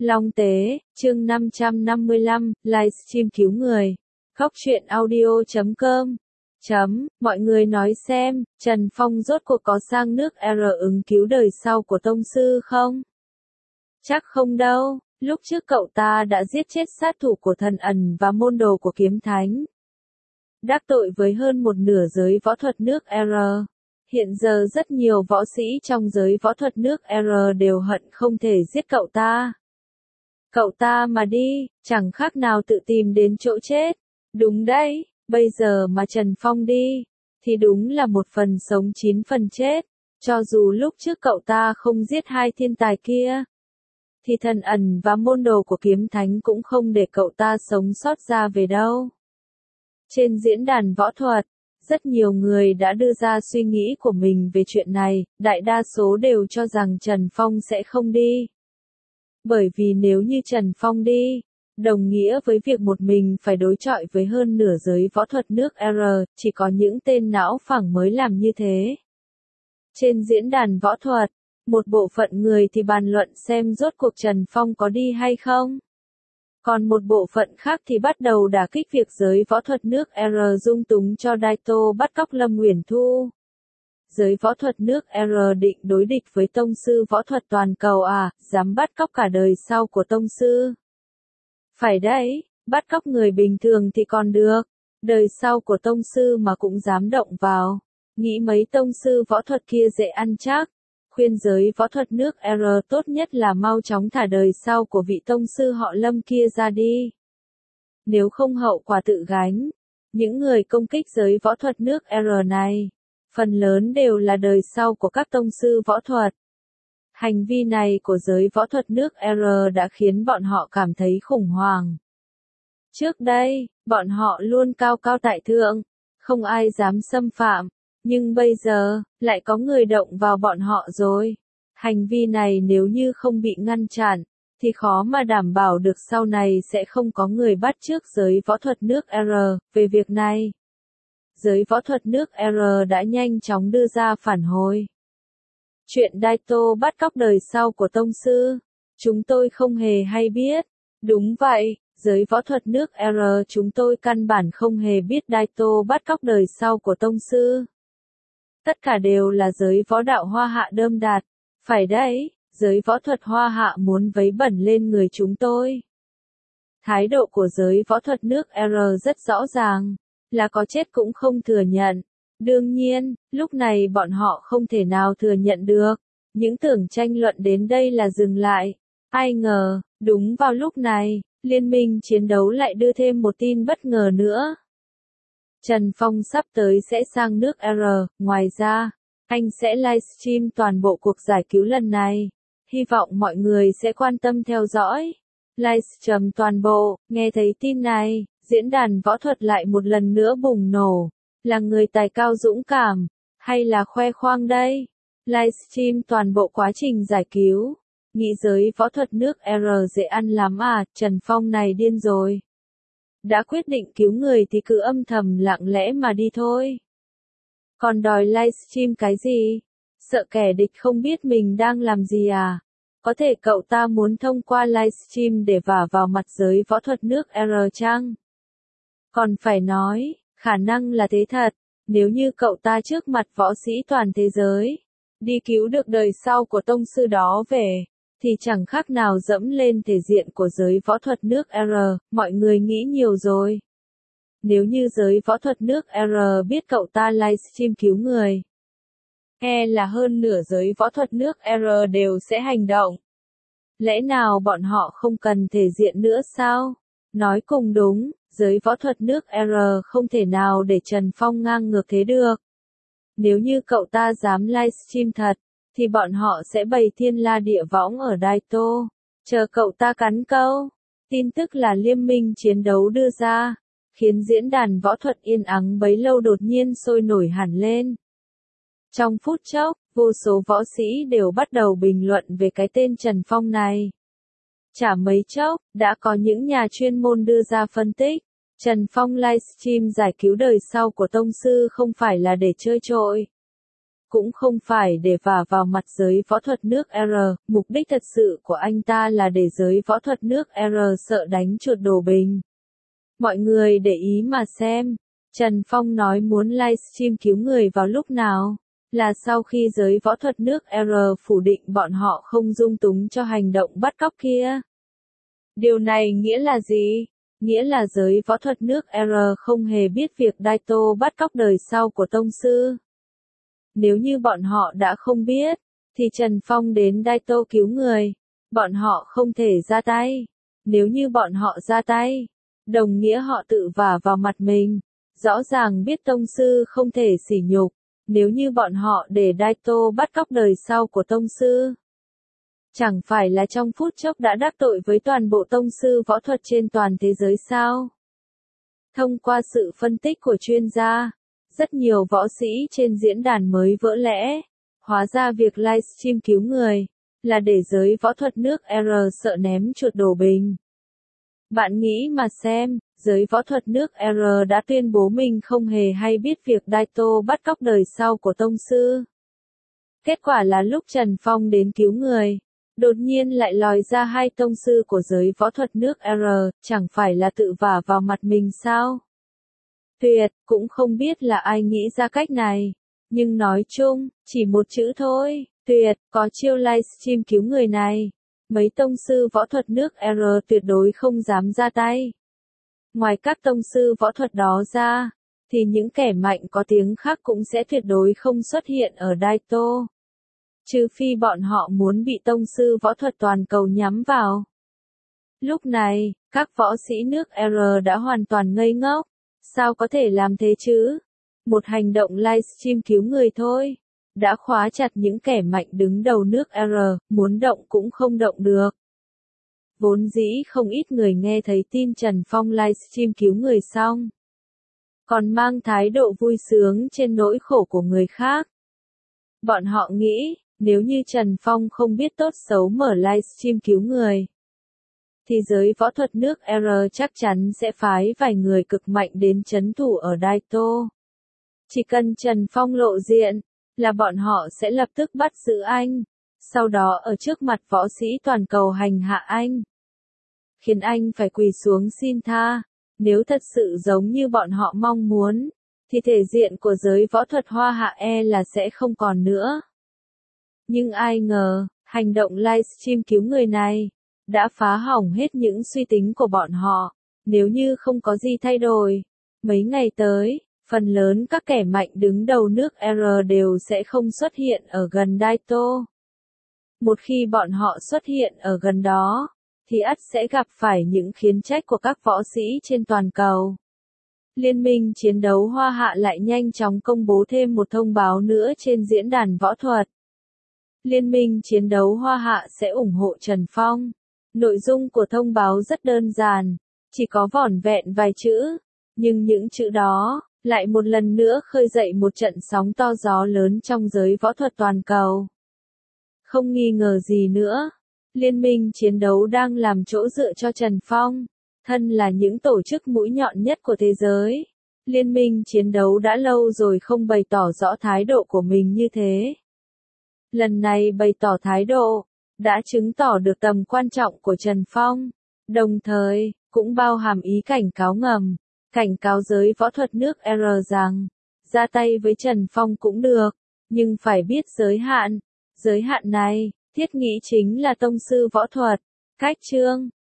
Long Tế, chương 555, livestream cứu người. Khóc chuyện audio.com. Mọi người nói xem, Trần Phong rốt cuộc có sang nước R ứng cứu đời sau của tông sư không? Chắc không đâu, lúc trước cậu ta đã giết chết sát thủ của thần ẩn và môn đồ của kiếm thánh. Đắc tội với hơn một nửa giới võ thuật nước R. Hiện giờ rất nhiều võ sĩ trong giới võ thuật nước R đều hận không thể giết cậu ta. Cậu ta mà đi, chẳng khác nào tự tìm đến chỗ chết. Đúng đấy, bây giờ mà Trần Phong đi, thì đúng là một phần sống 9 phần chết. Cho dù lúc trước cậu ta không giết hai thiên tài kia, thì thần ẩn và môn đồ của kiếm thánh cũng không để cậu ta sống sót ra về đâu. Trên diễn đàn võ thuật, rất nhiều người đã đưa ra suy nghĩ của mình về chuyện này, đại đa số đều cho rằng Trần Phong sẽ không đi. Bởi vì nếu như Trần Phong đi, đồng nghĩa với việc một mình phải đối chọi với hơn nửa giới võ thuật nước R, chỉ có những tên não phẳng mới làm như thế. Trên diễn đàn võ thuật, một bộ phận người thì bàn luận xem rốt cuộc Trần Phong có đi hay không. Còn một bộ phận khác thì bắt đầu đả kích việc giới võ thuật nước R dung túng cho Daito bắt cóc Lâm Uyển Thu. Giới võ thuật nước R định đối địch với tông sư võ thuật toàn cầu à, dám bắt cóc cả đời sau của tông sư. Phải đấy, bắt cóc người bình thường thì còn được, đời sau của tông sư mà cũng dám động vào. Nghĩ mấy tông sư võ thuật kia dễ ăn chắc. Khuyên giới võ thuật nước R tốt nhất là mau chóng thả đời sau của vị tông sư họ Lâm kia ra đi. Nếu không hậu quả tự gánh. Những người công kích giới võ thuật nước R này, phần lớn đều là đời sau của các tông sư võ thuật. Hành vi này của giới võ thuật nước R đã khiến bọn họ cảm thấy khủng hoảng. Trước đây, bọn họ luôn cao cao tại thượng, không ai dám xâm phạm. Nhưng bây giờ, lại có người động vào bọn họ rồi. Hành vi này nếu như không bị ngăn chặn, thì khó mà đảm bảo được sau này sẽ không có người bắt chước giới võ thuật nước R về việc này. Giới võ thuật nước R đã nhanh chóng đưa ra phản hồi. Chuyện Daito bắt cóc đời sau của tông sư, chúng tôi không hề hay biết. Đúng vậy, giới võ thuật nước R chúng tôi căn bản không hề biết Daito bắt cóc đời sau của tông sư. Tất cả đều là giới võ đạo Hoa Hạ đơm đạt. Phải đấy, giới võ thuật Hoa Hạ muốn vấy bẩn lên người chúng tôi. Thái độ của giới võ thuật nước R rất rõ ràng, là có chết cũng không thừa nhận. Đương nhiên, lúc này bọn họ không thể nào thừa nhận được. Những tưởng tranh luận đến đây là dừng lại. Ai ngờ, đúng vào lúc này, liên minh chiến đấu lại đưa thêm một tin bất ngờ nữa. Trần Phong sắp tới sẽ sang nước R, ngoài ra, anh sẽ livestream toàn bộ cuộc giải cứu lần này. Hy vọng mọi người sẽ quan tâm theo dõi. Livestream toàn bộ, nghe thấy tin này, diễn đàn võ thuật lại một lần nữa bùng nổ. Là người tài cao dũng cảm, hay là khoe khoang đây? Livestream toàn bộ quá trình giải cứu. Nghĩ giới võ thuật nước R dễ ăn lắm à, Trần Phong này điên rồi. Đã quyết định cứu người thì cứ âm thầm lặng lẽ mà đi thôi. Còn đòi livestream cái gì? Sợ kẻ địch không biết mình đang làm gì à? Có thể cậu ta muốn thông qua livestream để vả vào mặt giới võ thuật nước R chăng? Còn phải nói, khả năng là thế thật, nếu như cậu ta trước mặt võ sĩ toàn thế giới, đi cứu được đời sau của tông sư đó về, thì chẳng khác nào dẫm lên thể diện của giới võ thuật nước R, mọi người nghĩ nhiều rồi. Nếu như giới võ thuật nước R biết cậu ta livestream cứu người, e là hơn nửa giới võ thuật nước R đều sẽ hành động. Lẽ nào bọn họ không cần thể diện nữa sao? Nói cùng đúng, giới võ thuật nước R không thể nào để Trần Phong ngang ngược thế được. Nếu như cậu ta dám livestream thật, thì bọn họ sẽ bày thiên la địa võng ở Daito, chờ cậu ta cắn câu. Tin tức là liên minh chiến đấu đưa ra, khiến diễn đàn võ thuật yên ắng bấy lâu đột nhiên sôi nổi hẳn lên. Trong phút chốc, vô số võ sĩ đều bắt đầu bình luận về cái tên Trần Phong này. Chả mấy chốc, đã có những nhà chuyên môn đưa ra phân tích. Trần Phong livestream giải cứu đời sau của tông sư không phải là để chơi trội. cũng không phải để vả vào mặt giới võ thuật nước R, mục đích thật sự của anh ta là để giới võ thuật nước R sợ đánh chuột đổ bình. Mọi người để ý mà xem, Trần Phong nói muốn livestream cứu người vào lúc nào? Là sau khi giới võ thuật nước R phủ định bọn họ không dung túng cho hành động bắt cóc kia. Điều này nghĩa là gì? Nghĩa là giới võ thuật nước R không hề biết việc Daito bắt cóc đời sau của tông sư. Nếu như bọn họ đã không biết, thì Trần Phong đến Daito cứu người, bọn họ không thể ra tay. Nếu như bọn họ ra tay, đồng nghĩa họ tự vả vào mặt mình. Rõ ràng biết tông sư không thể sỉ nhục, nếu như bọn họ để Daito bắt cóc đời sau của tông sư. Chẳng phải là trong phút chốc đã đắc tội với toàn bộ tông sư võ thuật trên toàn thế giới sao? Thông qua sự phân tích của chuyên gia, rất nhiều võ sĩ trên diễn đàn mới vỡ lẽ. Hóa ra việc livestream cứu người, là để giới võ thuật nước R sợ ném chuột đổ bình. Bạn nghĩ mà xem, giới võ thuật nước R đã tuyên bố mình không hề hay biết việc Daito bắt cóc đời sau của tông sư. Kết quả là lúc Trần Phong đến cứu người, đột nhiên lại lòi ra hai tông sư của giới võ thuật nước R, chẳng phải là tự vả vào mặt mình sao? Tuyệt, cũng không biết là ai nghĩ ra cách này. Nhưng nói chung, chỉ một chữ thôi, tuyệt, có chiêu livestream cứu người này. Mấy tông sư võ thuật nước R tuyệt đối không dám ra tay. Ngoài các tông sư võ thuật đó ra, thì những kẻ mạnh có tiếng khác cũng sẽ tuyệt đối không xuất hiện ở Daito. Trừ phi bọn họ muốn bị tông sư võ thuật toàn cầu nhắm vào. Lúc này, các võ sĩ nước R đã hoàn toàn ngây ngốc. Sao có thể làm thế chứ? Một hành động livestream cứu người thôi, đã khóa chặt những kẻ mạnh đứng đầu nước R, muốn động cũng không động được. Vốn dĩ không ít người nghe thấy tin Trần Phong livestream cứu người xong, còn mang thái độ vui sướng trên nỗi khổ của người khác. Bọn họ nghĩ, nếu như Trần Phong không biết tốt xấu mở livestream cứu người, thì giới võ thuật nước R chắc chắn sẽ phái vài người cực mạnh đến trấn thủ ở Daito. Chỉ cần Trần Phong lộ diện, là bọn họ sẽ lập tức bắt giữ anh, sau đó ở trước mặt võ sĩ toàn cầu hành hạ anh. Khiến anh phải quỳ xuống xin tha. Nếu thật sự giống như bọn họ mong muốn, thì thể diện của giới võ thuật Hoa Hạ là sẽ không còn nữa. Nhưng ai ngờ, hành động livestream cứu người này đã phá hỏng hết những suy tính của bọn họ. Nếu như không có gì thay đổi, mấy ngày tới, phần lớn các kẻ mạnh đứng đầu nước R đều sẽ không xuất hiện ở gần Daito. Một khi bọn họ xuất hiện ở gần đó, thì ắt sẽ gặp phải những khiển trách của các võ sĩ trên toàn cầu. Liên minh chiến đấu Hoa Hạ lại nhanh chóng công bố thêm một thông báo nữa trên diễn đàn võ thuật. Liên minh chiến đấu Hoa Hạ sẽ ủng hộ Trần Phong. Nội dung của thông báo rất đơn giản, chỉ có vỏn vẹn vài chữ, nhưng những chữ đó lại một lần nữa khơi dậy một trận sóng to gió lớn trong giới võ thuật toàn cầu. Không nghi ngờ gì nữa, Liên minh chiến đấu đang làm chỗ dựa cho Trần Phong, thân là những tổ chức mũi nhọn nhất của thế giới. Liên minh chiến đấu đã lâu rồi không bày tỏ rõ thái độ của mình như thế. Lần này bày tỏ thái độ, đã chứng tỏ được tầm quan trọng của Trần Phong, đồng thời, cũng bao hàm ý cảnh cáo ngầm, cảnh cáo giới võ thuật nước R rằng, ra tay với Trần Phong cũng được, nhưng phải biết giới hạn. Giới hạn này, thiết nghĩ chính là tông sư võ thuật. Cách chương